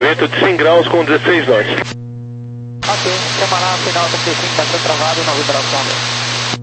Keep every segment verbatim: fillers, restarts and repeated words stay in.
Vento de cem graus com dezesseis nós. Ok, chama lá, final trinta e cinco, tá travado e não vibração.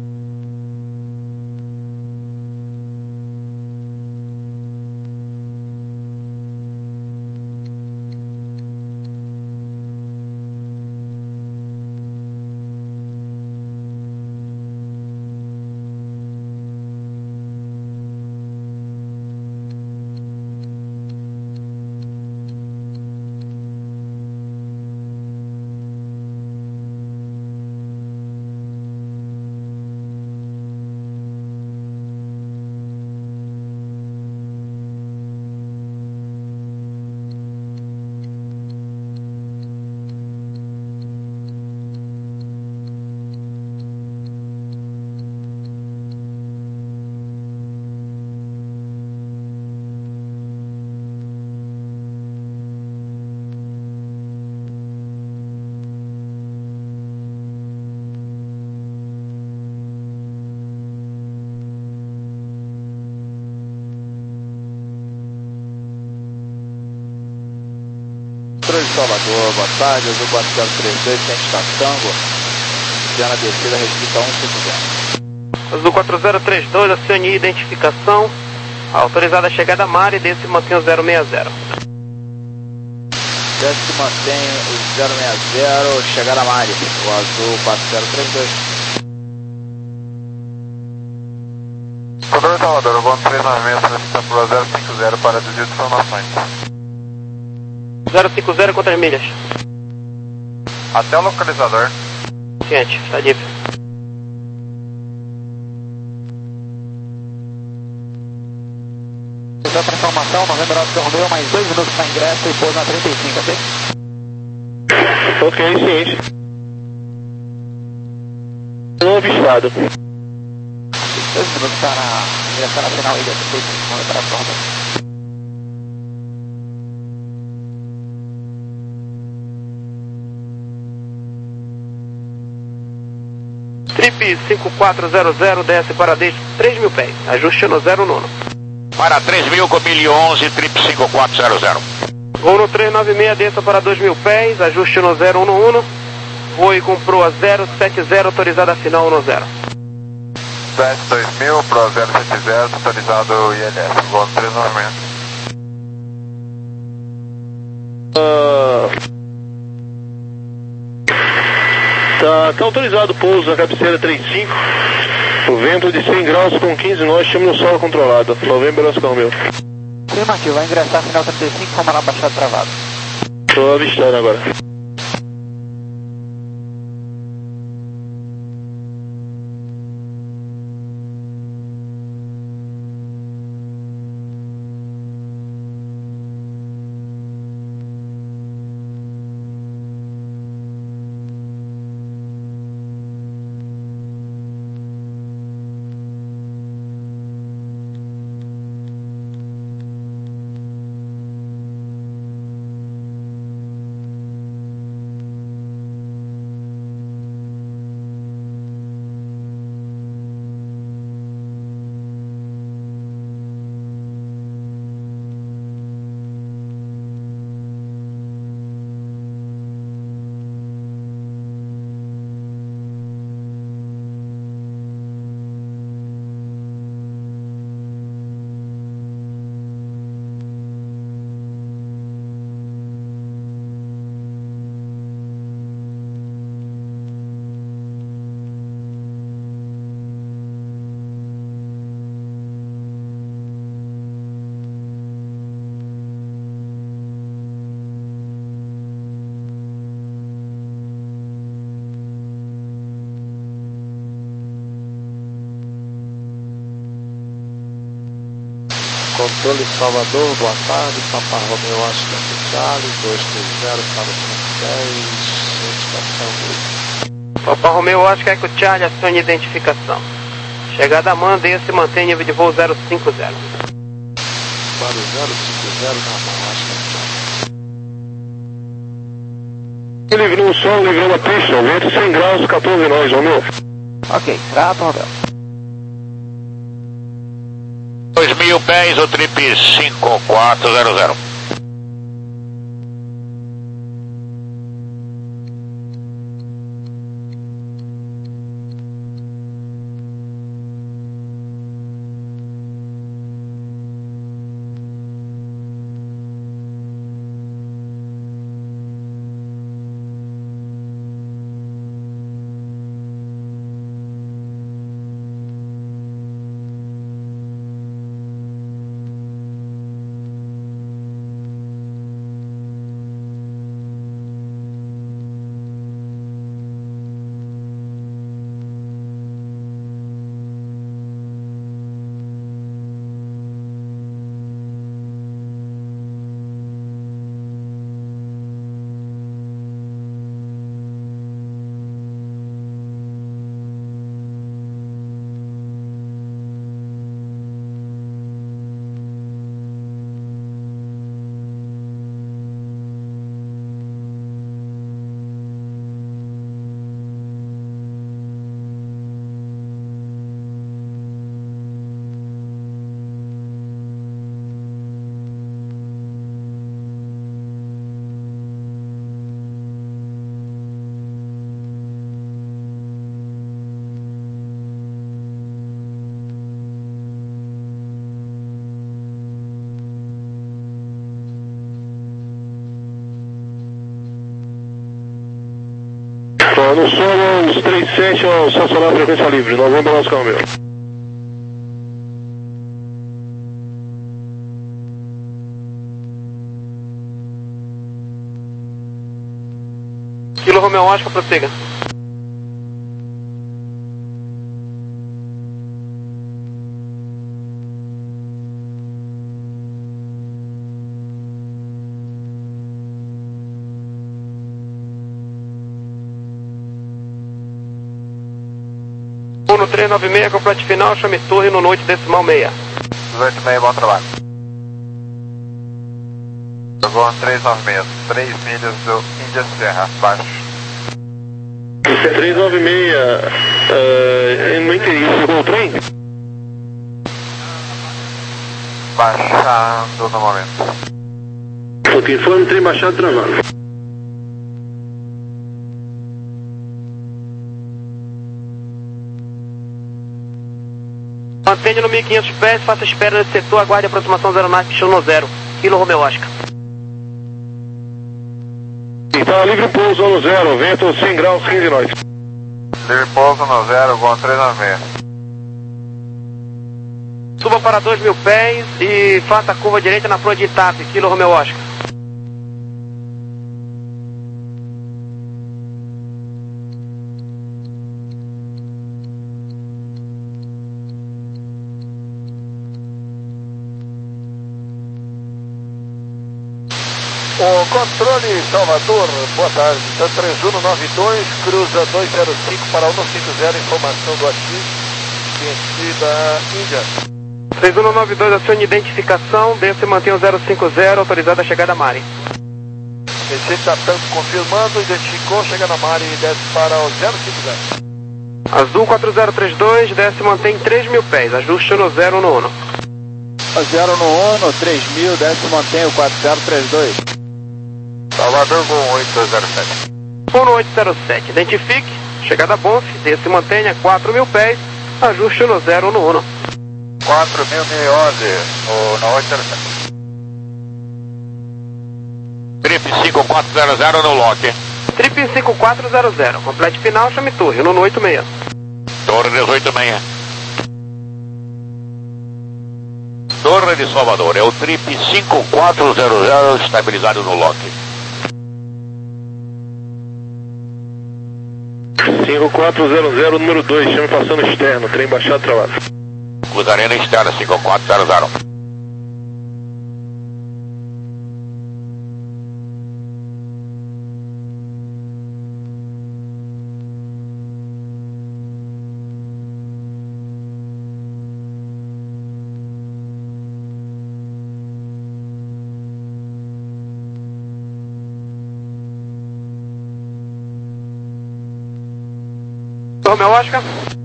De Salvador, boa tarde, Azul quatro zero três dois, ciente Tango, Diana descida, restrita um cinco zero. Azul quatro zero três dois, acione identificação, autorizada a chegada a mar e desse mantém o zero seis zero. Desce mantém o zero seis zero, chegada a mar, o Azul quatro zero três dois. Controle de Salvador, voo três nove seis, solicitando por zero cinco zero para desvio de informações. zero cinco zero, quantas milhas? Até o localizador. Ciente, está livre. Para transformação, Novembro Oscar Romeo, mais dois minutos para ingresso e pouso na trinta e cinco, ok? Ok, ciente. Não avistado. Dois minutos para ingressar na final ilha trinta e cinco, Novembro Oscar Romeo. Trip cinco quatro zero zero, desce para três mil pés, ajuste no zero nono. Para três mil com mil e onze, Trip cinco quatro zero zero. Voo no três nove seis, desça para dois mil pés, ajuste no zero um um. Voe com proa zero sete zero, autorizada final no zero. Desce dois mil, Pro zero sete zero, autorizado I L S, voo no três nove seis. Uh... Tá, tá autorizado o pouso na cabeceira trinta e cinco. O vento de cem graus com quinze nós, estamos no solo controlado. Novembro Oscar Romeo. Afirmativo, vai ingressar final trinta e cinco, vamos lá baixar travado. Tô avistando agora. Controle Salvador, boa tarde, Papa Romeo Oscar Charlie, dois três zero para cinco dez, estação Papa Romeo Oscar Eco Charlie, acione identificação. Chegada a man, desce e mantém nível de voo zero cinco zero. Para zero cinco zero na mão, Oscar Charlie. Livrou o sol, livrou a pista, vento cem graus, quatorze nós, Romeo. Ok, trato, Romeo. dois mil pés, o Trip cinco quatro zero zero. Uh, no solo, os trinta e sete, ó, estacionar a frequência livre, Novembro Oscar Romeo. Kilo Romeo Oscar, prossiga. um três nove seis, complete final, chame torre no noite decimal meia. dezoito meia, bom trabalho. Jogou três nove seis, três milhas do Índia Serra, baixo. três nove seis, uh, não entendi, chegou o trem? Baixando no momento. Ok, foi no trem baixado travado. Mantende no mil e quinhentos pés, faça espera nesse setor, aguarde a aproximação da aeronave, no zero, Kilo Romeo Oscar. Está livre pouso no zero, vento cem graus, quinze nós. Livre pouso no zero, Gol três nove seis. Suba para dois mil pés e faça a curva direita na proa de Itape, Kilo Romeo Oscar. O controle Salvador, boa tarde, então três um nove dois, cruza dois zero cinco para um cinco zero, informação do ativo, vencida Índia. três um nove dois, acione identificação, desce e mantém o zero cinco zero, autorizada a chegada a Mari. Esse está tanto confirmando, identificou, chega na Mari e desce para o zero cinco zero. Azul quatro zero três dois, desce e mantém três mil pés, ajuste no zero no Uno. zero no Uno, três mil, desce e mantém o quatro zero três dois. Salvador com oito zero sete. Uno oito zero sete, identifique, chegada a Bonf, desce e mantenha quatro mil pés, ajuste no zero no Uno. quatro mil e onze, o no oito zero sete. Trip cinco quatro zero zero no lock. Trip cinco quatro zero zero, complete final, chame torre, no oito seis. Torre dezoito seis. Torre de Salvador, é o Trip cinco quatro zero zero estabilizado no lock. cinco quatro zero zero, número dois, chame passando externo, trem baixado travado. Cruzarena externa cinco quatro zero zero. Romeo Oscar.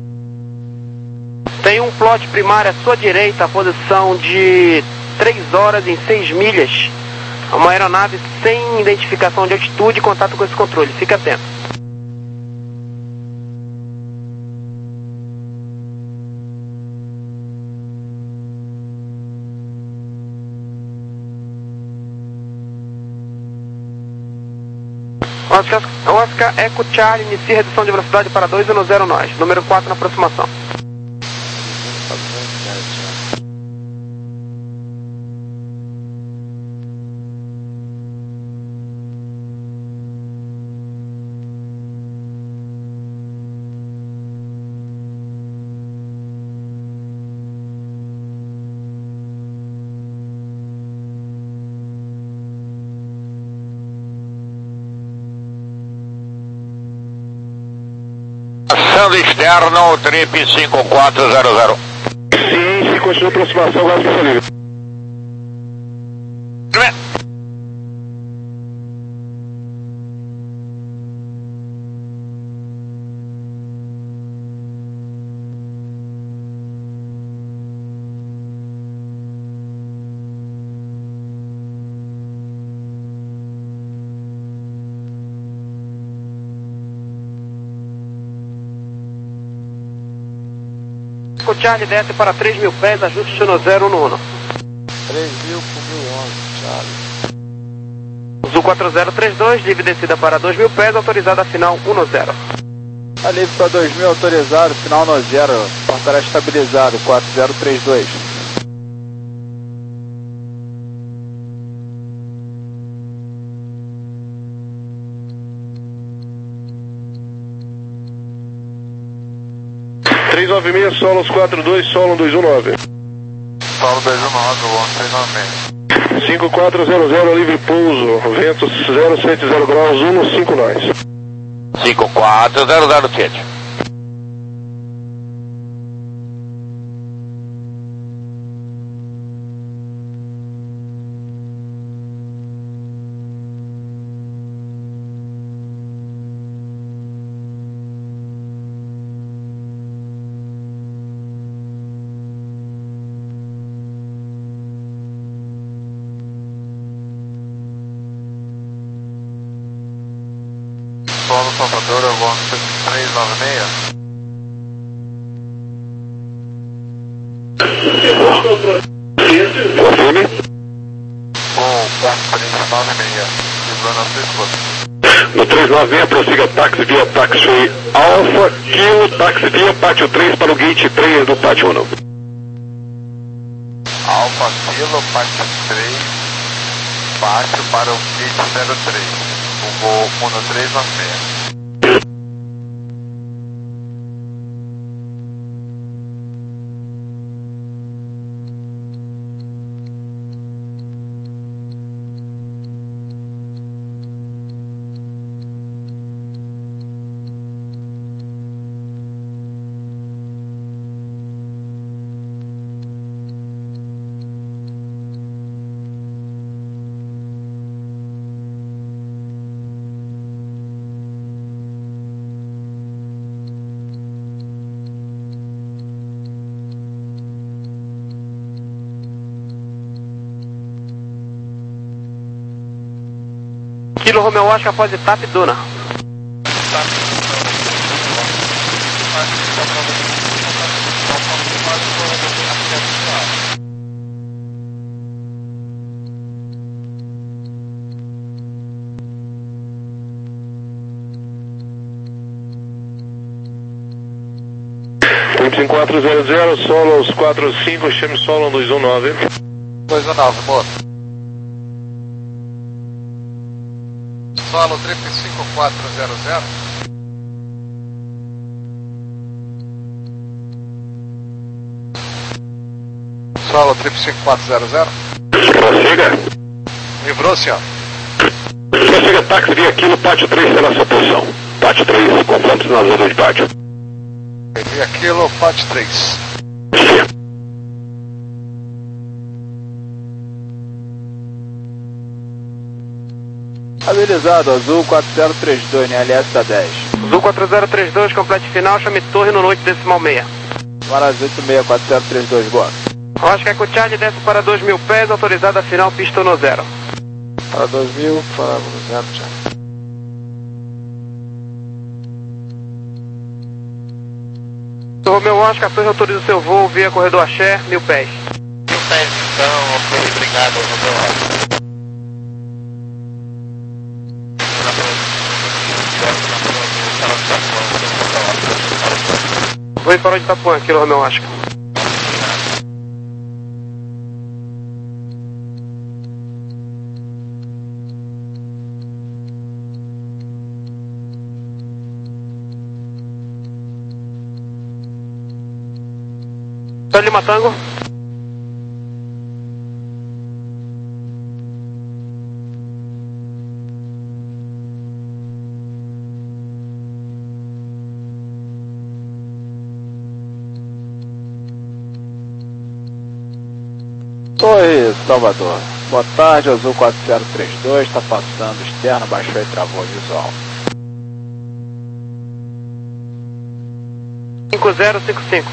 Tem um plot primário à sua direita, a posição de três horas em seis milhas. Uma aeronave sem identificação de altitude e contato com esse controle. Fique atento. Oscar, Oscar Eco Charlie, inicia redução de velocidade para dois no zero nós. Número quatro na aproximação. Passando externo, Trip cinco quatro zero zero. Sim, se continua a aproximação, agora fica livre. O Charlie desce para três mil pés, ajuste no zero no Uno. três mil por mil e onze, Charlie. Azul quatro zero três dois, livre descida para dois mil pés, autorizada a final um no zero. Tá livre para dois mil, autorizado, final no zero, portará estabilizado, quatro zero três dois. três nove seis, Solos quatro dois, Solo dois um nove. Solo dois um nove, one três nove seis. cinco quatro zero zero, livre pouso, vento zero sete zero graus, um cinco nós. cinco quatro zero zero sete. Solo Salvador, one três nove seis. Confirme. Um quatro três nove seis, livrando a sua esposa. No três nove seis, prossiga táxi via Taxiway Alpha, Kilo, táxi via Pátio três para o Gate três do Pátio um. Alfa Kilo, Pátio três, Pátio para o Gate zero três. O voo um três nove seis. Kilo Romeo Oscar após etapa e Duna. cinco quatro zero zero, Solos quatro cinco, chame Solo dois um nove. dois um nove, moto. Solo trip cinco quatro zero zero. Solo trip cinco quatro zero zero. Prossiga. Livrou, senhor. Prossiga táxi via Kilo, Pátio três será sua posição. Pátio três, confrontos na zona de pátio. Via Kilo, Pátio três. Habilitado, Azul quatro zero três dois, N L S da dez. Azul quatro zero três dois, complete final, chame torre no noite decimal seis. Maras oito seis quatro zero três dois, boa. Oscar Eco Charlie desce para dois mil pés, autorizada final, pista no zero. Para dois mil, para zero, já. Romeu Oscar, torre autoriza o seu voo via corredor Axé, mil pés. Mil pés, então, ok, obrigado, Romeu Oscar. Vou ir para o de Itapuã, Kilo Romeu Oscar. Tá Lima Tango. Torre Salvador. Boa tarde, Azul quatro zero três dois, está passando externo, baixou e travou visual. cinco zero cinco cinco.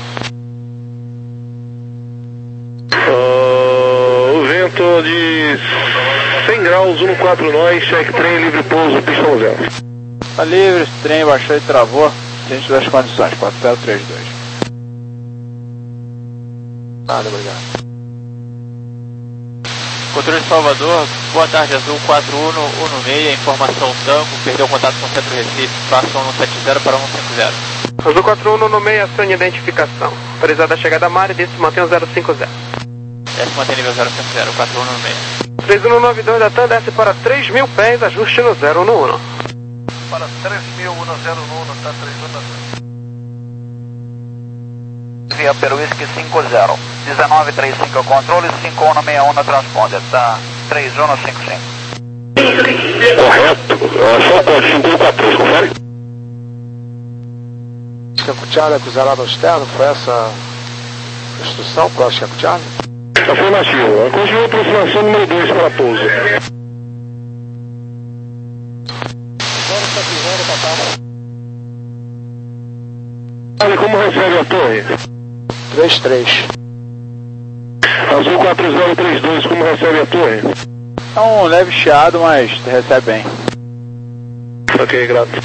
Uh, o vento de cem graus, um quatro nós, check trem, livre pouso, pista no zero. Tá livre, trem baixou e travou, ciente das condições, quatro zero três dois. Nada, obrigado. Controle de Salvador, boa tarde, Azul quatro um um seis, informação Tango, perdeu contato com o Centro Recife, passa um sete zero para um cinco zero. Azul quatro um um seis, acione identificação. Autorizada a chegada à Mari, desce mantém o zero cinco zero. Desce mantém nível zero cinco zero, quatro um um seis. três um nove dois da TAM, desce para três mil pés, ajuste no zero um um. Para três mil, zero um um, tá três um. Via Peruísque cinco zero, dezenove trinta e cinco controle, cinco um seis um na transponder, tá três um cinco cinco. Correto. Só o código cinco um quatro três, confere? Chicago Charlie, acusado externo, foi essa a instrução para o Chicago Charlie? Afirmativo. Continua a aproximação número dois para pouso. Olha como recebe a torre? três três. Azul quatro zero três dois, como recebe a torre? É um leve chiado, mas recebe bem. Ok, grato.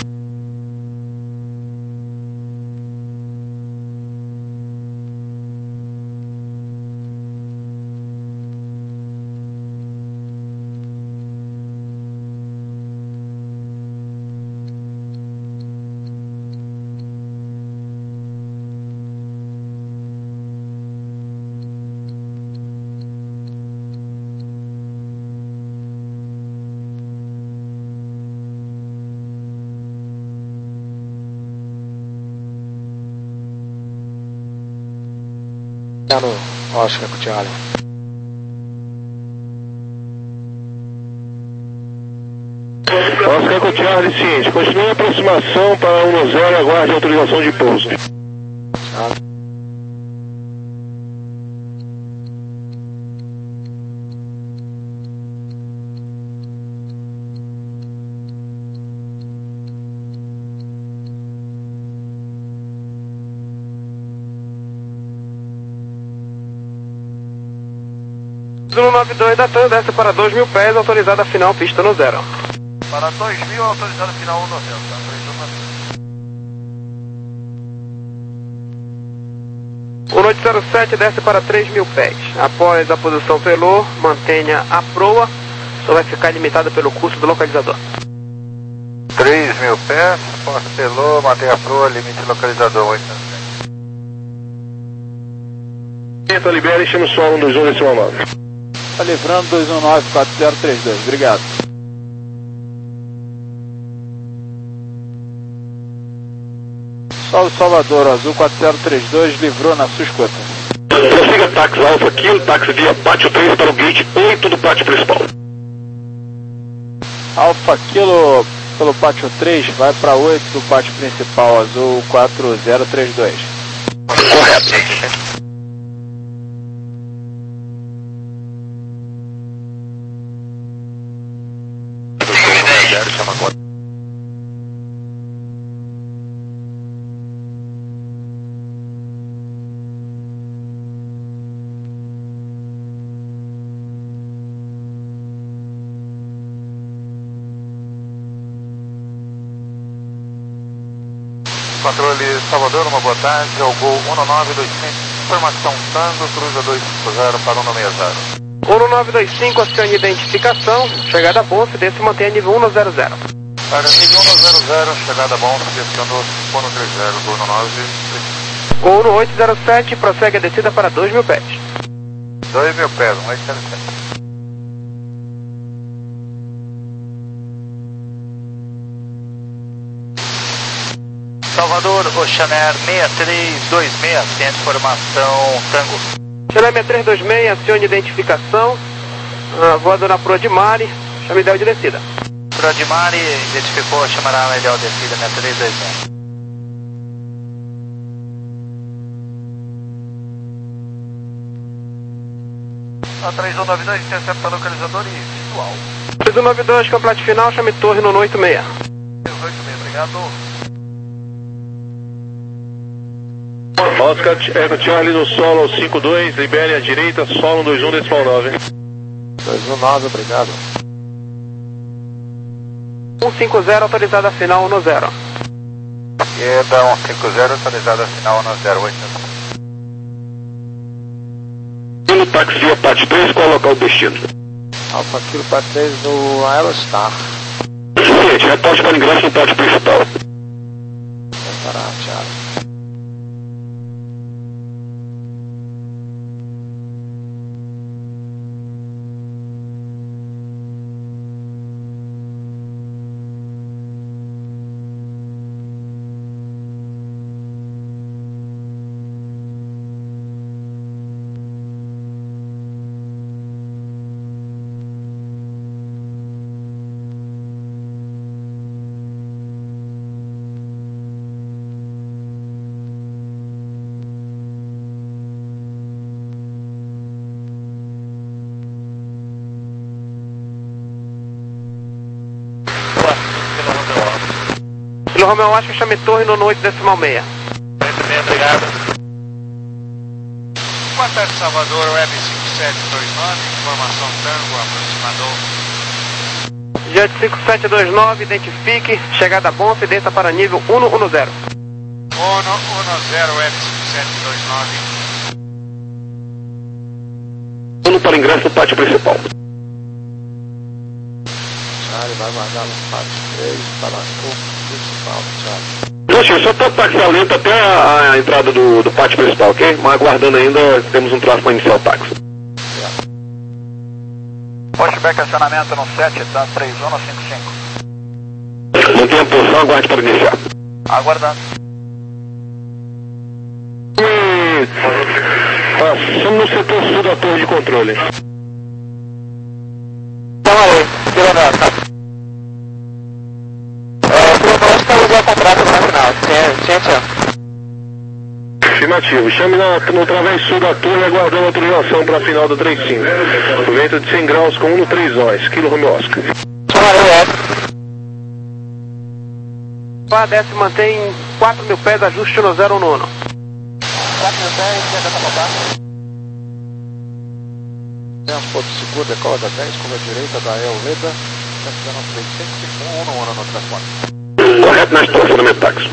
No Oscar Charlie. Oscar Charlie, ciente. Continue a aproximação para um zero, aguarde autorização de pouso. Charlie. um nove dois da TAM, desce para dois mil pés, autorizada final, pista no zero. Para dois mil, autorizado final um no zero, tá? um oito zero sete desce para três mil pés. Após a posição pelô, mantenha a proa, só vai ficar limitada pelo curso do localizador. três mil pés, porta pelô, mantenha a proa, limite localizador oito zero sete. Então libera e chama o solo um dois um decimal nove. Tá livrando dois um nove quatro zero três dois, obrigado. Sol Salvador, Azul quatro zero três dois, livrou na sua escuta. Prossiga táxi Alfa Kilo, táxi via Pátio três para o gate oito do pátio principal. Alfa Kilo pelo pátio três, vai para oito do pátio principal, Azul quatro zero três dois. Correto. Controle Salvador, uma boa tarde, ao Gol um nove dois cinco, informação Tango, cruza dois cinco zero para um seis zero. um nove dois cinco, acione identificação, chegada a bolsa, desce e mantenha nível um zero zero. Para nível um zero zero, chegada bom, descendo cinco um três zero, Gol nove. Gol no oito zero sete, prossegue a descida para dois mil pés. dois mil pés, um oito zero sete. Salvador, Oceaner seis três dois seis, centro de formação Tango. Oceaner seis três dois seis, acione identificação, uh, voando na proa de Mari, chama ideal de descida. Proa de Mari, identificou, chamará a ideal de descida, seis três dois seis. A três um nove dois, intercepta localizador e visual. três um nove dois, complete final, chame torre no oito seis. oito seis, obrigado. Oscar Eco Charlie no solo cinco dois, libere à direita, solo um dois um decimal nove. dois um nove, obrigado. um cinco zero, autorizada final no zero. Esquerda um cinco zero, atualizada final no zero oito. Pelo táxi via Pátio três, qual é o local do destino? Alfa Kilo quatro três no Aerostar. Gente, reporte para ingresso no pátio principal. Vai parar, Thiago. Kilo Romeo Oscar, chame torre no oito decimal seis. oito meia, obrigado. Boa tarde, Salvador, Web cinco sete dois nove, informação Tango, aproximador. Jet cinco sete dois nove, identifique, chegada Bonf, desça para nível cento e dez. Uno, uno, zero, Web cinco sete dois nove. Uno para ingresso no pátio principal. Charlie vai guardar no pátio três para o principal, Charlie. Poxa, só tá táxi lento até a, a entrada do, do pátio principal, ok? Mas aguardando ainda, temos um tráfego para iniciar o táxi. Pushback acionamento no sete, tá três um cinco cinco. Mantenha a posição, aguarde para iniciar. Aguardando. Hum, passamos no setor sul da torre de controle. Então aí, Kilo Romeo, tá? É, Kilo Romeo está usando o contrato no final, tinha tinha. Afirmativo. Chame na, no través sul da torre aguardando a autorização para a final do trinta e cinco. Vento de cem graus com um no três nós. Kilo Romeo Oscar. Pá, desce, mantém quatro mil pés, ajuste no zero no uno. quatro mil pés, tenta acomodar. Tempo ponto seguro, decola da dez, curva direita da El Leda, cento e dezenove, três cinco cinco um, um, um no transporte. Correto na estacionamento táxi.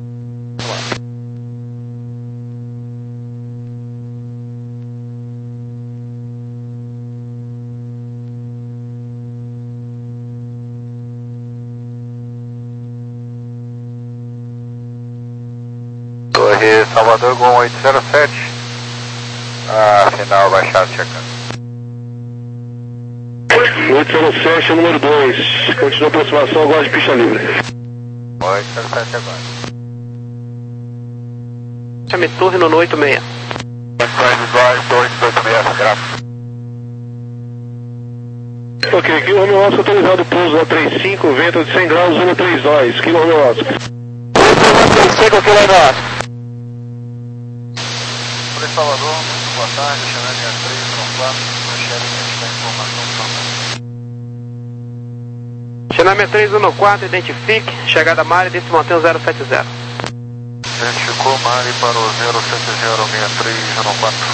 Torre Salvador Gol oito zero sete. Ah, final baixado checando. oito zero sete, número dois. Continua a aproximação agora de pista livre. oito zero sete agora. Chame torre no oito seis. Torre de oito seis, gráfico. Ok, Kilo Romeo Oscar autorizado pouso na trinta e cinco, vento de cem graus, um no três nós. Kilo Romeo Oscar. cinco Kilo Romeo Oscar. Torre Salvador, muito boa tarde, chamando a três no quatro, chefe da informação também. Xenamia três um quatro, identifique, chegada Mari, desce mantém o zero sete zero. Identificou Mari para o zero sete zero seis três um quatro.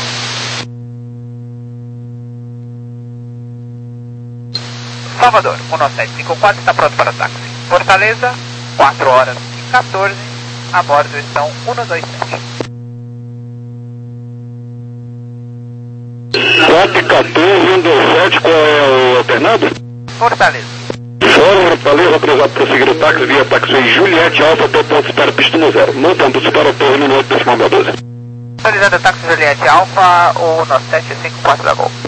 Salvador, um sete cinco quatro está pronto para o táxi. Fortaleza, quatro horas e quatorze, a bordo estão um dois sete. quatro e quatorze, um dois sete, qual é o alternado? Fortaleza. Fora Fortaleza, autorizado para seguir o táxi via táxi Juliette Alfa até o ponto de espera pista no zero. Montando-se para o torre no oito decimal doze. Autorizando o táxi Juliette Alfa, um sete cinco quatro da Gol.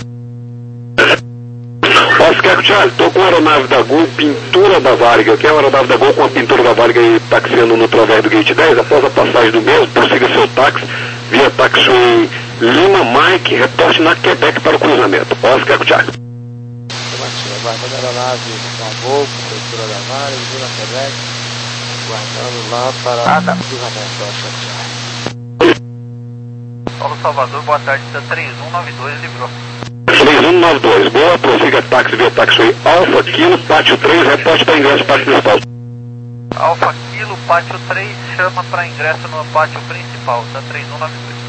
Oscar Charlie, estou com a aeronave da Gol, pintura da Varga, que é a aeronave da Gol com a pintura da Varga e taxiando no través do gate dez. Após a passagem do mesmo, prossiga seu táxi via táxi Lima Mike, reporte na Quebec para o cruzamento. Oscar Charlie. Guardando a aeronave da Gol, prefeitura da Mari, Vila Quebec, guardando lá para Ah, tá. o cruzamento, Oscar Charlie. Paulo Salvador, boa tarde, está três um nove dois, livrou. três um nove dois, boa, prossiga táxi via táxi Alfa Kilo, pátio três, reporte para ingresso pátio principal. Alfa Kilo, pátio três, chama para ingresso no pátio principal, tá três um nove dois.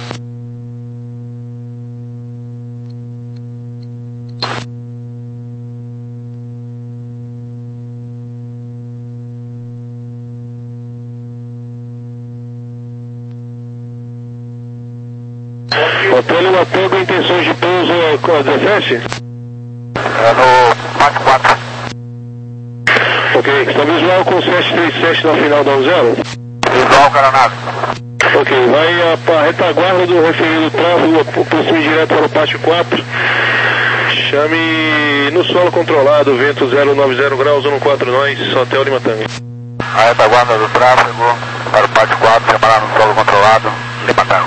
Hotel Latoga, intenções de pouso com a dezessete? É no Ok, está visual com sete três sete na final da um zero? Visual, Caranave. Ok, vai para a retaguarda do referido tráfego, aproxime direto para o pátio quatro. Chame no solo controlado, vento zero nove zero graus, um quatro nós, Hotel Lima Tango. A retaguarda do tráfego para o pátio quatro, chamará no solo controlado, Lima Tango.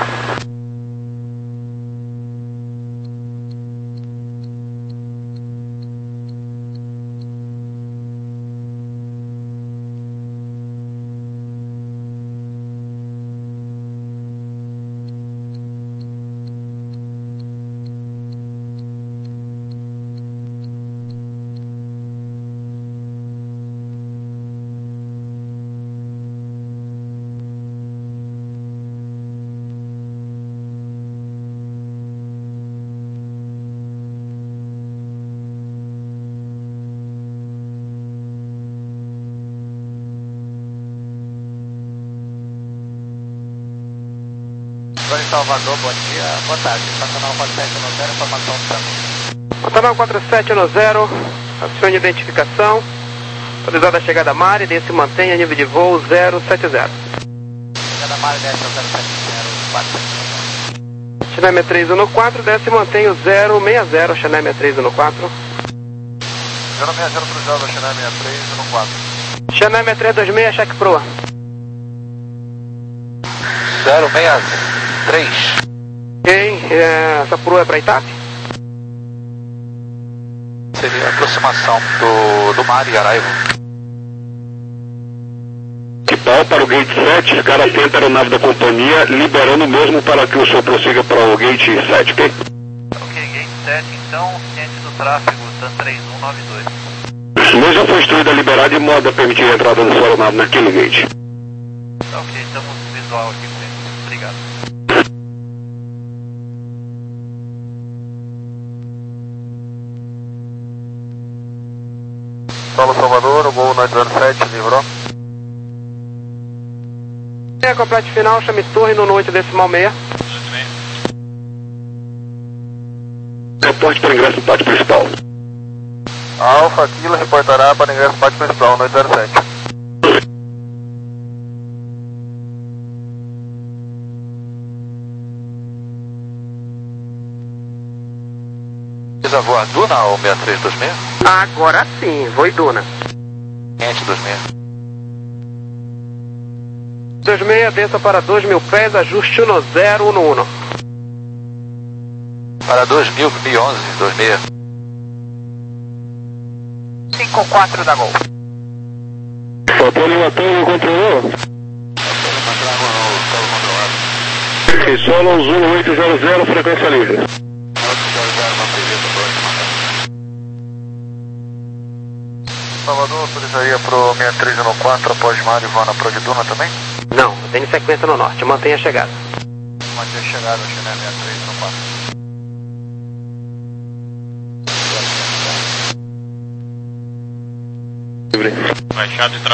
Estou em Salvador, bom dia, boa tarde. Pantanal quatro sete um zero, informação do Tango. Pantanal quatro sete um zero, acione de identificação. Autorizada a chegada a Mari, desce e mantenha nível de voo zero sete zero. Chegada a Mari, desce ao zero sete zero, quatro sete zero. Chanel três um quatro, desce e mantém o zero seis zero, Chanel três um quatro. zero seis zero para o Java, Chanel sessenta e três um quatro. Chanel três dois seis, cheque proa. zero seis três. Ok, é, essa proa é para Itap? Seria a aproximação do, do mar e Araivo. Equipal para o gate sete, ficar atento à aeronave da companhia, liberando mesmo para que o senhor prossiga para o gate sete, ok? Ok, gate sete, então, ciente do tráfego, TAM três um nove dois. O senhor já foi instruído a liberar de modo a permitir a entrada da sua aeronave naquele gate. Ok, estamos visual aqui com ele. Obrigado. Solo Salvador, o voo nove zero sete, livrou. É, complete final, chame torre no oito decimal seis. Reporte para ingresso no pátio principal. Alfa Kilo reportará para ingresso no pátio principal, nove zero sete. Precisa voar Duna ou sessenta e três dois seis? Agora sim, vou em Duna. quinhentos dois seis. dois seis, desça para dois mil pés, ajuste um zero um um. Para dois mil e onze, dois seis. cinco quatro da Gol. Hotel Lima Tango, controlou? Ok, solo Zulu oito zero zero, frequência livre. Salvador autorizaria para o sessenta e três um quatro após mar e voar na Pro de Duna também? Não, tem sequência no norte, mantenha a chegada. Mantenha a chegada, China sessenta e três um quatro. Livre. Baixado e